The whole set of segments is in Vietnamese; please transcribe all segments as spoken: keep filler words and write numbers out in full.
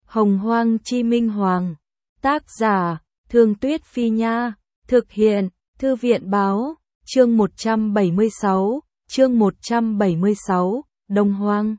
Hồng Hoang Chi Minh Hoàng. Tác giả, Thương Tuyết Phi Nha. Thực hiện, Thư viện Báo. Chương một trăm bảy mươi sáu, chương một trăm bảy mươi sáu, Đông Hoang.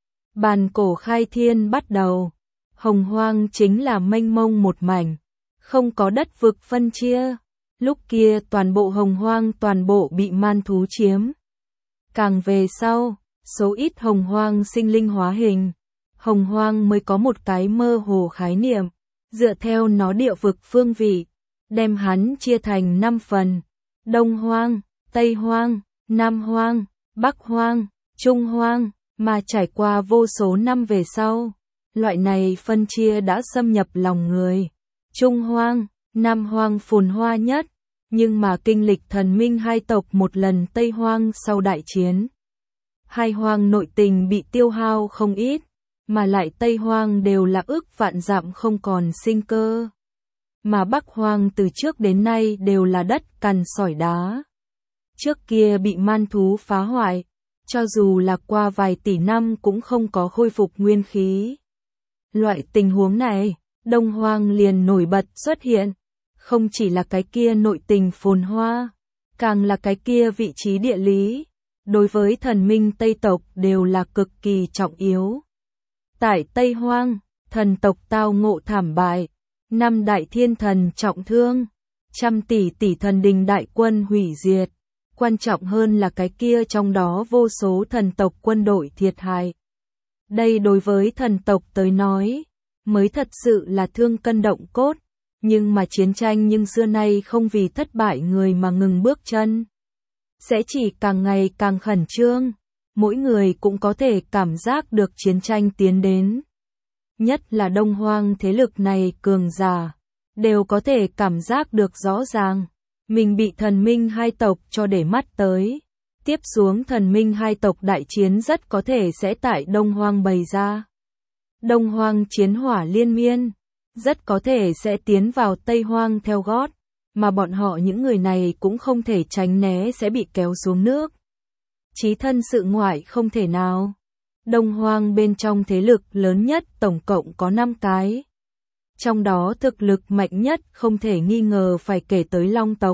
Bàn cổ khai thiên bắt đầu. Hồng Hoang chính là mênh mông một mảnh, không có đất vực phân chia. Lúc kia toàn bộ Hồng Hoang toàn bộ bị man thú chiếm. Càng về sau, số ít Hồng Hoang sinh linh hóa hình, Hồng Hoang mới có một cái mơ hồ khái niệm, dựa theo nó địa vực phương vị, đem hắn chia thành năm phần: Đông Hoang, Tây Hoang, Nam Hoang, Bắc Hoang, Trung Hoang. Mà trải qua vô số năm về sau, loại này phân chia đã xâm nhập lòng người. Trung Hoang, Nam Hoang phồn hoa nhất, nhưng mà kinh lịch thần minh hai tộc một lần Tây Hoang sau đại chiến. Hai hoang nội tình bị tiêu hao không ít, mà lại Tây Hoang đều là ức vạn dặm không còn sinh cơ. Mà Bắc Hoang từ trước đến nay đều là đất cằn sỏi đá. Trước kia bị man thú phá hoại, cho dù là qua vài tỷ năm cũng không có khôi phục nguyên khí. Loại tình huống này, Đông Hoang liền nổi bật xuất hiện, không chỉ là cái kia nội tình phồn hoa, càng là cái kia vị trí địa lý, đối với thần minh Tây tộc đều là cực kỳ trọng yếu. Tại Tây Hoang, thần tộc tao ngộ thảm bại, năm đại thiên thần trọng thương, trăm tỷ tỷ thần đình đại quân hủy diệt. Quan trọng hơn là cái kia trong đó vô số thần tộc quân đội thiệt hại. Đây đối với thần tộc tới nói, mới thật sự là thương cân động cốt, nhưng mà chiến tranh nhưng xưa nay không vì thất bại người mà ngừng bước chân. Sẽ chỉ càng ngày càng khẩn trương, mỗi người cũng có thể cảm giác được chiến tranh tiến đến. Nhất là Đông Hoang thế lực này cường giả, đều có thể cảm giác được rõ ràng. Mình bị thần minh hai tộc cho để mắt tới. Tiếp xuống thần minh hai tộc đại chiến rất có thể sẽ tại Đông Hoang bày ra. Đông Hoang chiến hỏa liên miên, rất có thể sẽ tiến vào Tây Hoang theo gót, mà bọn họ những người này cũng không thể tránh né sẽ bị kéo xuống nước. Chí thân sự ngoại không thể nào. Đông Hoang bên trong thế lực lớn nhất tổng cộng có năm cái. Trong đó thực lực mạnh nhất không thể nghi ngờ phải kể tới Long tộc.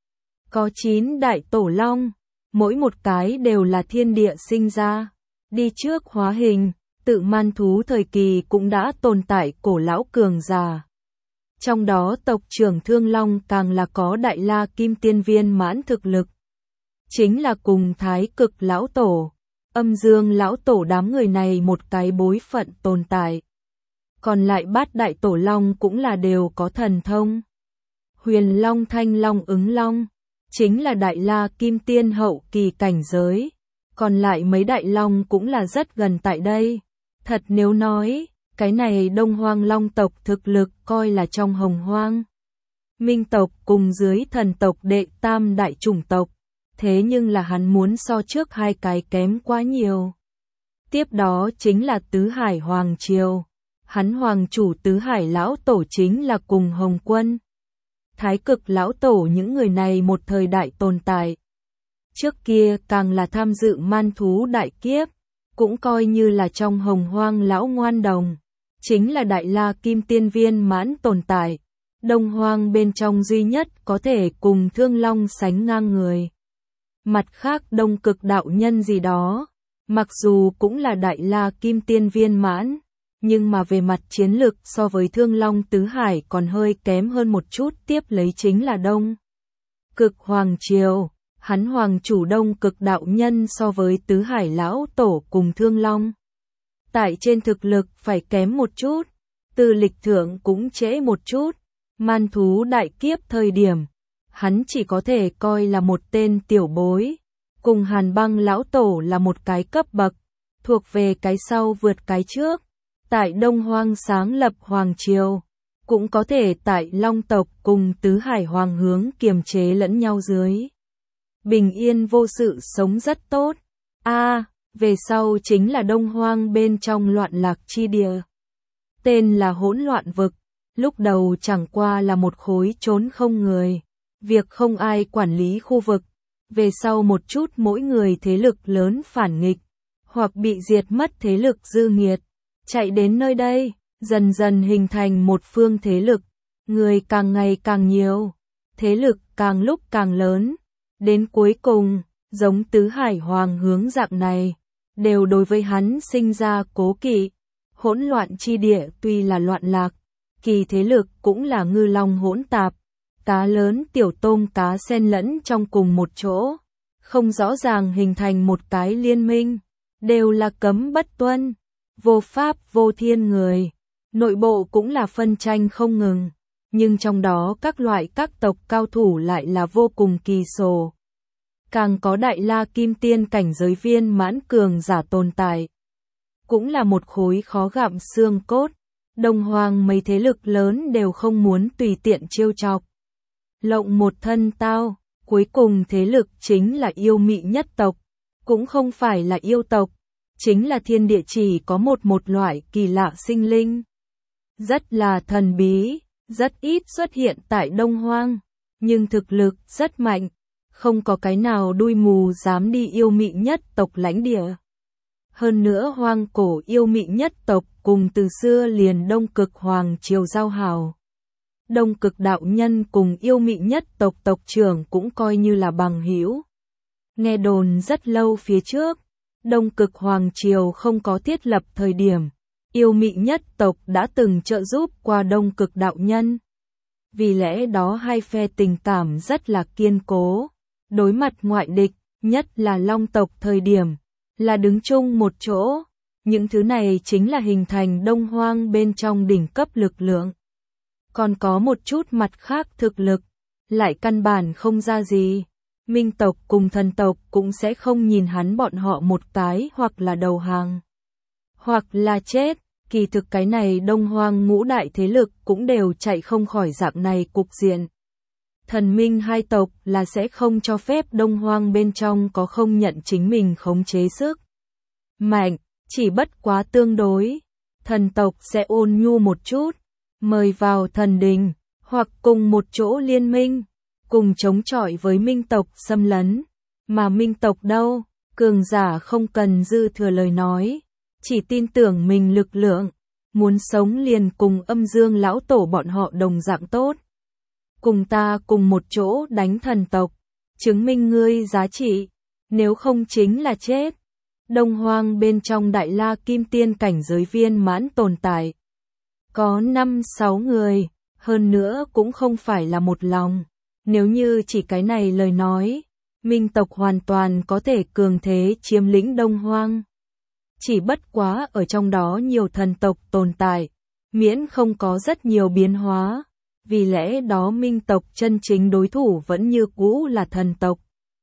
Có chín đại tổ long, mỗi một cái đều là thiên địa sinh ra, đi trước hóa hình, tự man thú thời kỳ cũng đã tồn tại cổ lão cường giả. Trong đó tộc trưởng Thương Long càng là có đại la kim tiên viên mãn thực lực. Chính là cùng Thái Cực lão tổ, Âm Dương lão tổ đám người này một cái bối phận tồn tại. Còn lại bát đại tổ long cũng là đều có thần thông. Huyền Long, Thanh Long, Ứng Long, chính là đại la kim tiên hậu kỳ cảnh giới. Còn lại mấy đại long cũng là rất gần tại đây. Thật nếu nói, cái này Đông Hoang Long tộc thực lực coi là trong Hồng Hoang. Minh tộc cùng dưới thần tộc đệ tam đại chủng tộc. Thế nhưng là hắn muốn so trước hai cái kém quá nhiều. Tiếp đó chính là Tứ Hải Hoàng Triều. Hắn hoàng chủ Tứ Hải lão tổ chính là cùng Hồng Quân, Thái Cực lão tổ, những người này một thời đại tồn tại. Trước kia càng là tham dự man thú đại kiếp, cũng coi như là trong Hồng Hoang lão ngoan đồng, chính là đại la kim tiên viên mãn tồn tại. Đông Hoang bên trong duy nhất có thể cùng Thương Long sánh ngang người. Mặt khác Đông Cực đạo nhân gì đó, mặc dù cũng là đại la kim tiên viên mãn, nhưng mà về mặt chiến lực so với Thương Long Tứ Hải còn hơi kém hơn một chút. Tiếp lấy chính là Đông Cực Hoàng Triều, hắn hoàng chủ Đông Cực đạo nhân so với Tứ Hải lão tổ cùng Thương Long, tại trên thực lực phải kém một chút, từ lịch thượng cũng trễ một chút. Man thú đại kiếp thời điểm, hắn chỉ có thể coi là một tên tiểu bối, cùng Hàn Băng lão tổ là một cái cấp bậc, thuộc về cái sau vượt cái trước. Tại Đông Hoang sáng lập Hoàng Triều, cũng có thể tại Long tộc cùng Tứ Hải Hoàng hướng kiềm chế lẫn nhau dưới. Bình yên vô sự sống rất tốt. A, à, về sau chính là Đông Hoang bên trong loạn lạc chi địa. Tên là hỗn loạn vực, lúc đầu chẳng qua là một khối trốn không người, việc không ai quản lý khu vực. Về sau một chút mỗi người thế lực lớn phản nghịch, hoặc bị diệt mất thế lực dư nghiệt, chạy đến nơi đây, dần dần hình thành một phương thế lực, người càng ngày càng nhiều, thế lực càng lúc càng lớn, đến cuối cùng, giống tứ hải hoàng hướng dạng này, đều đối với hắn sinh ra cố kỵ. Hỗn loạn chi địa tuy là loạn lạc, kỳ thế lực cũng là ngư long hỗn tạp, cá lớn tiểu tôm cá xen lẫn trong cùng một chỗ, không rõ ràng hình thành một cái liên minh, đều là cấm bất tuân, vô pháp vô thiên người, nội bộ cũng là phân tranh không ngừng, nhưng trong đó các loại các tộc cao thủ lại là vô cùng kỳ sổ. Càng có đại la kim tiên cảnh giới viên mãn cường giả tồn tại, cũng là một khối khó gặm xương cốt, Đông Hoang mấy thế lực lớn đều không muốn tùy tiện trêu chọc. Lộng một thân tao, cuối cùng thế lực chính là yêu mị nhất tộc, cũng không phải là yêu tộc, chính là thiên địa chỉ có một một loại kỳ lạ sinh linh. Rất là thần bí, rất ít xuất hiện tại Đông Hoang, nhưng thực lực rất mạnh, không có cái nào đuôi mù dám đi yêu mị nhất tộc lãnh địa. Hơn nữa hoang cổ yêu mị nhất tộc cùng từ xưa liền Đông Cực Hoàng Triều giao hảo. Đông Cực đạo nhân cùng yêu mị nhất tộc tộc trưởng cũng coi như là bằng hữu. Nghe đồn rất lâu phía trước, Đông Cực Hoàng Triều không có thiết lập thời điểm, yêu mị nhất tộc đã từng trợ giúp qua Đông Cực đạo nhân. Vì lẽ đó hai phe tình cảm rất là kiên cố, đối mặt ngoại địch, nhất là Long tộc thời điểm, là đứng chung một chỗ. Những thứ này chính là hình thành Đông Hoang bên trong đỉnh cấp lực lượng. Còn có một chút mặt khác thực lực, lại căn bản không ra gì. Minh tộc cùng thần tộc cũng sẽ không nhìn hắn bọn họ một cái hoặc là đầu hàng, hoặc là chết. Kỳ thực cái này Đông Hoang ngũ đại thế lực cũng đều chạy không khỏi dạng này cục diện. Thần minh hai tộc là sẽ không cho phép Đông Hoang bên trong có không nhận chính mình khống chế sức mạnh, chỉ bất quá tương đối. Thần tộc sẽ ôn nhu một chút, mời vào thần đình, hoặc cùng một chỗ liên minh, cùng chống chọi với minh tộc xâm lấn. Mà minh tộc đâu, cường giả không cần dư thừa lời nói, chỉ tin tưởng mình lực lượng, muốn sống liền cùng âm dương lão tổ bọn họ đồng dạng tốt. Cùng ta cùng một chỗ đánh thần tộc, chứng minh ngươi giá trị, nếu không chính là chết. Đông Hoang bên trong đại la kim tiên cảnh giới viên mãn tồn tại, có năm sáu người, hơn nữa cũng không phải là một lòng. Nếu như chỉ cái này lời nói, minh tộc hoàn toàn có thể cường thế chiếm lĩnh Đông Hoang. Chỉ bất quá ở trong đó nhiều thần tộc tồn tại, miễn không có rất nhiều biến hóa. Vì lẽ đó minh tộc chân chính đối thủ vẫn như cũ là thần tộc.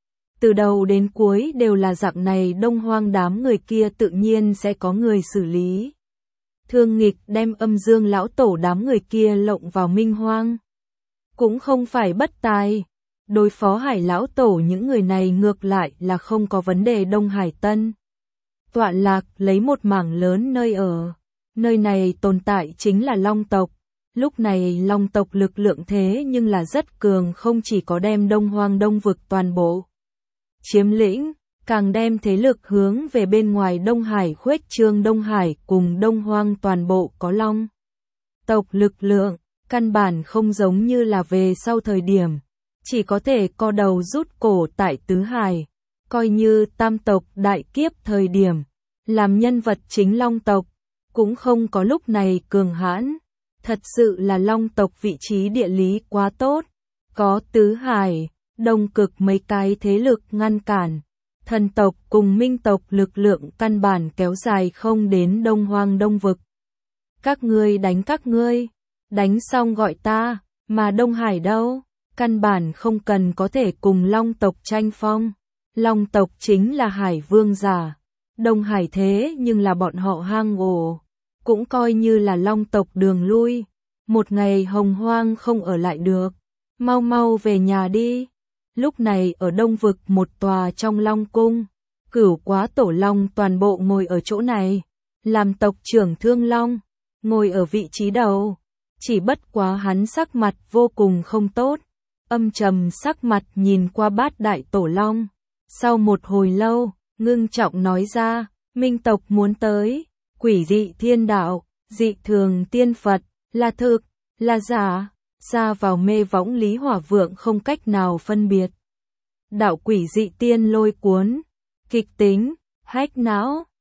Từ đầu đến cuối đều là dạng này, Đông Hoang đám người kia tự nhiên sẽ có người xử lý. Thương nghịch đem âm dương lão tổ đám người kia lộng vào minh hoang, cũng không phải bất tài. Đối phó Hải lão tổ những người này ngược lại là không có vấn đề. Đông Hải Tân tọa lạc lấy một mảng lớn nơi ở, nơi này tồn tại chính là Long tộc. Lúc này Long tộc lực lượng thế nhưng là rất cường, không chỉ có đem Đông Hoang Đông vực toàn bộ chiếm lĩnh, càng đem thế lực hướng về bên ngoài Đông Hải khuếch trương. Đông Hải cùng Đông Hoang toàn bộ có Long tộc lực lượng, căn bản không giống như là về sau thời điểm, chỉ có thể co đầu rút cổ tại Tứ Hải, coi như tam tộc đại kiếp thời điểm, làm nhân vật chính Long tộc, cũng không có lúc này cường hãn. Thật sự là Long tộc vị trí địa lý quá tốt, có Tứ Hải, Đông Cực mấy cái thế lực ngăn cản, thần tộc cùng minh tộc lực lượng căn bản kéo dài không đến Đông Hoang Đông vực. Các ngươi đánh các ngươi, đánh xong gọi ta, mà Đông Hải đâu, căn bản không cần có thể cùng Long tộc tranh phong. Long tộc chính là Hải vương giả, Đông Hải thế nhưng là bọn họ hang ổ, cũng coi như là Long tộc đường lui. Một ngày hồng hoang không ở lại được, mau mau về nhà đi. Lúc này ở Đông vực một tòa trong Long cung, Cửu Quá Tổ Long toàn bộ ngồi ở chỗ này, làm tộc trưởng Thương Long, ngồi ở vị trí đầu. Chỉ bất quá hắn sắc mặt vô cùng không tốt, âm trầm sắc mặt nhìn qua Bát Đại Tổ Long. Sau một hồi lâu, ngưng trọng nói ra, minh tộc muốn tới, quỷ dị thiên đạo, dị thường tiên Phật, là thực, là giả, xa vào mê võng Lý Hỏa Vượng không cách nào phân biệt. Đạo quỷ dị tiên lôi cuốn, kịch tính, hách não,